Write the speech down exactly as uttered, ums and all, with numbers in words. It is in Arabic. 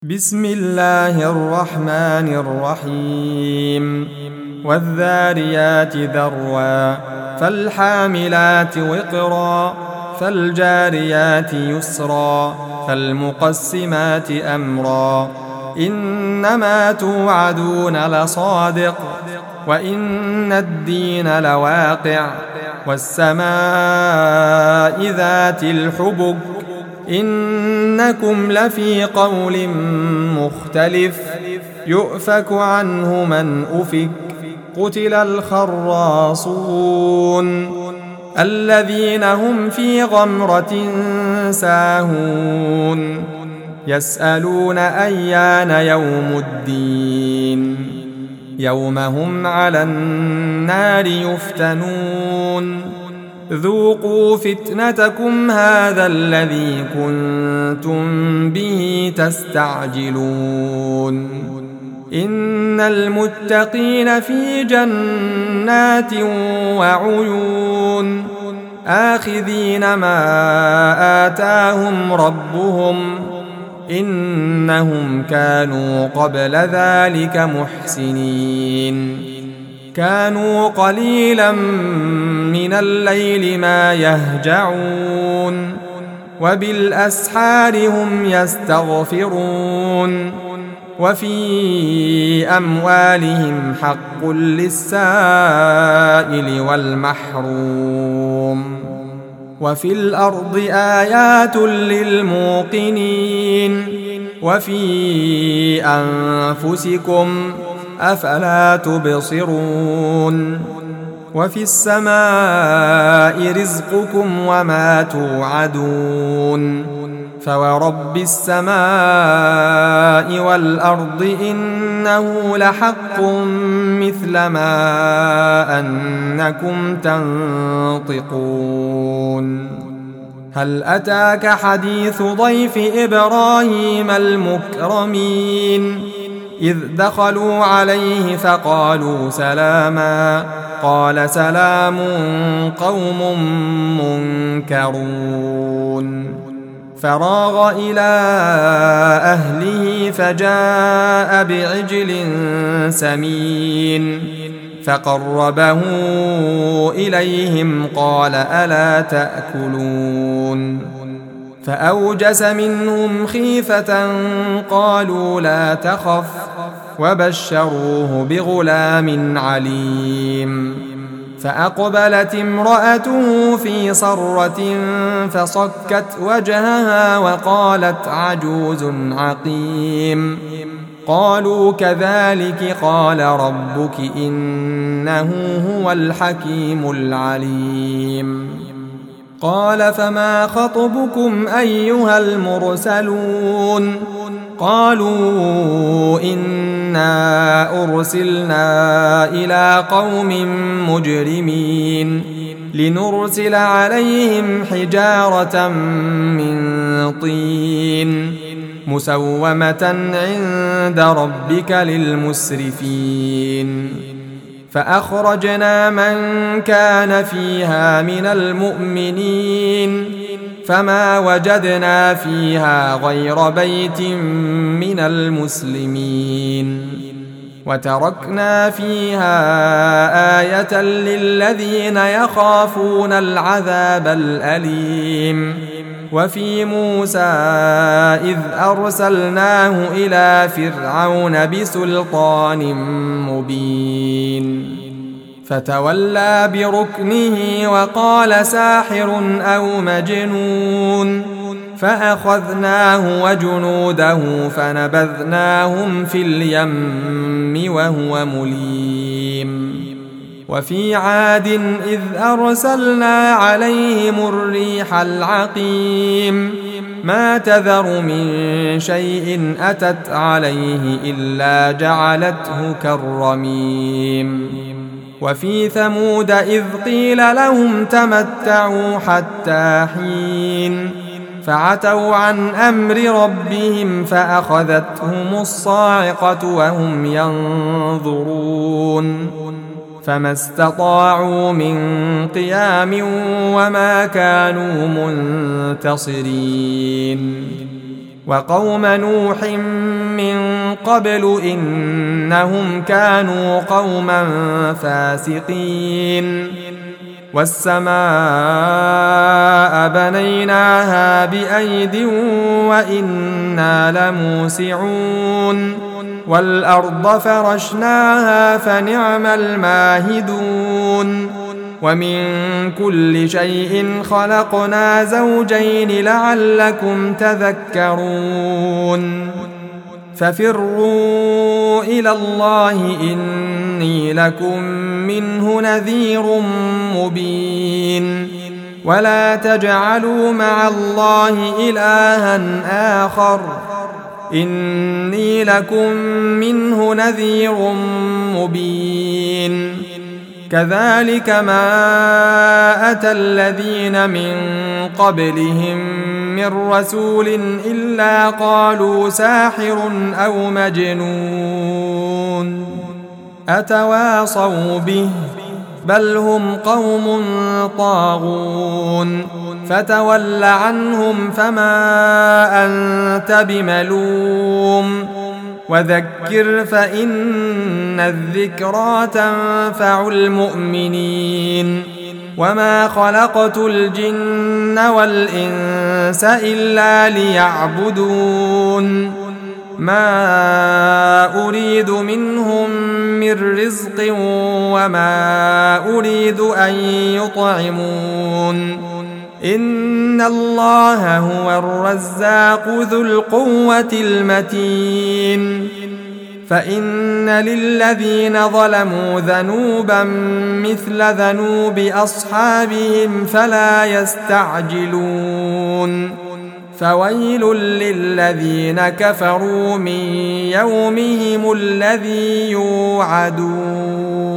بسم الله الرحمن الرحيم والذاريات ذروا فالحاملات وقرا فالجاريات يسرا فالمقسمات أمرا إنما توعدون لصادق وإن الدين لواقع والسماء ذات الحبك إنكم لفي قول مختلف يؤفك عنه من أفك قتل الخراصون الذين هم في غمرة ساهون يسألون أيان يوم الدين يوم هم على النار يفتنون ذوقوا فتنتكم هذا الذي كنتم به تستعجلون إن المتقين في جنات وعيون آخذين ما آتاهم ربهم إنهم كانوا قبل ذلك محسنين كانوا قليلا من الليل ما يهجعون وبالأسحار هم يستغفرون وفي أموالهم حق للسائل والمحروم وفي الأرض آيات للموقنين وفي أنفسكم أفلا تبصرون وفي السماء رزقكم وما توعدون فورب السماء والأرض إنه لحق مثل ما أنكم تنطقون هل أتاك حديث ضيف إبراهيم المكرمين إذ دخلوا عليه فقالوا سلاما قال سلام قوم منكرون فراغ إلى أهله فجاء بعجل سمين فقربه إليهم قال ألا تأكلون فأوجس منهم خيفة قالوا لا تخف وبشروه بغلام عليم فأقبلت امرأته في صرة فصكت وجهها وقالت عجوز عقيم قالوا كذلك قال ربك إنه هو الحكيم العليم قال فما خطبكم أيها المرسلون قالوا إنا أرسلنا إلى قوم مجرمين لنرسل عليهم حجارة من طين مسومة عند ربك للمسرفين فأخرجنا من كان فيها من المؤمنين فما وجدنا فيها غير بيت من المسلمين وتركنا فيها آية للذين يخافون العذاب الأليم وفي موسى إذ أرسلناه إلى فرعون بسلطان مبين فتولى بركنه وقال ساحر أو مجنون فأخذناه وجنوده فنبذناهم في اليم وهو مليم وفي عاد إذ أرسلنا عليهم الريح العقيم ما تذر من شيء أتت عليه إلا جعلته كالرميم وفي ثمود إذ قيل لهم تمتعوا حتى حين فعتوا عن أمر ربهم فأخذتهم الصاعقة وهم ينظرون فما استطاعوا من قيام وما كانوا منتصرين وقوم نوح من قبل إنهم كانوا قوما فاسقين والسماء بنيناها بأيد وإنا لموسعون والأرض فرشناها فنعم الماهدون ومن كل شيء خلقنا زوجين لعلكم تذكرون ففروا إلى الله إني لكم منه نذير مبين ولا تجعلوا مع الله إلها آخر إني لكم منه نذير مبين كذلك ما أتى الذين من قبلهم من رسول إلا قالوا ساحر أو مجنون أتواصوا به بل هم قوم طاغون فتول عنهم فما أنت بملوم وذكر فإن الذكرى تنفع المؤمنين وما خلقت الجن والإنس إلا ليعبدون ما أريد منهم من رزق وما أريد أن يطعمون إن الله هو الرزاق ذو القوة المتين فإن للذين ظلموا ذنوبا مثل ذنوب أصحابهم فلا يستعجلون فويل للذين كفروا من يومهم الذي يوعدون.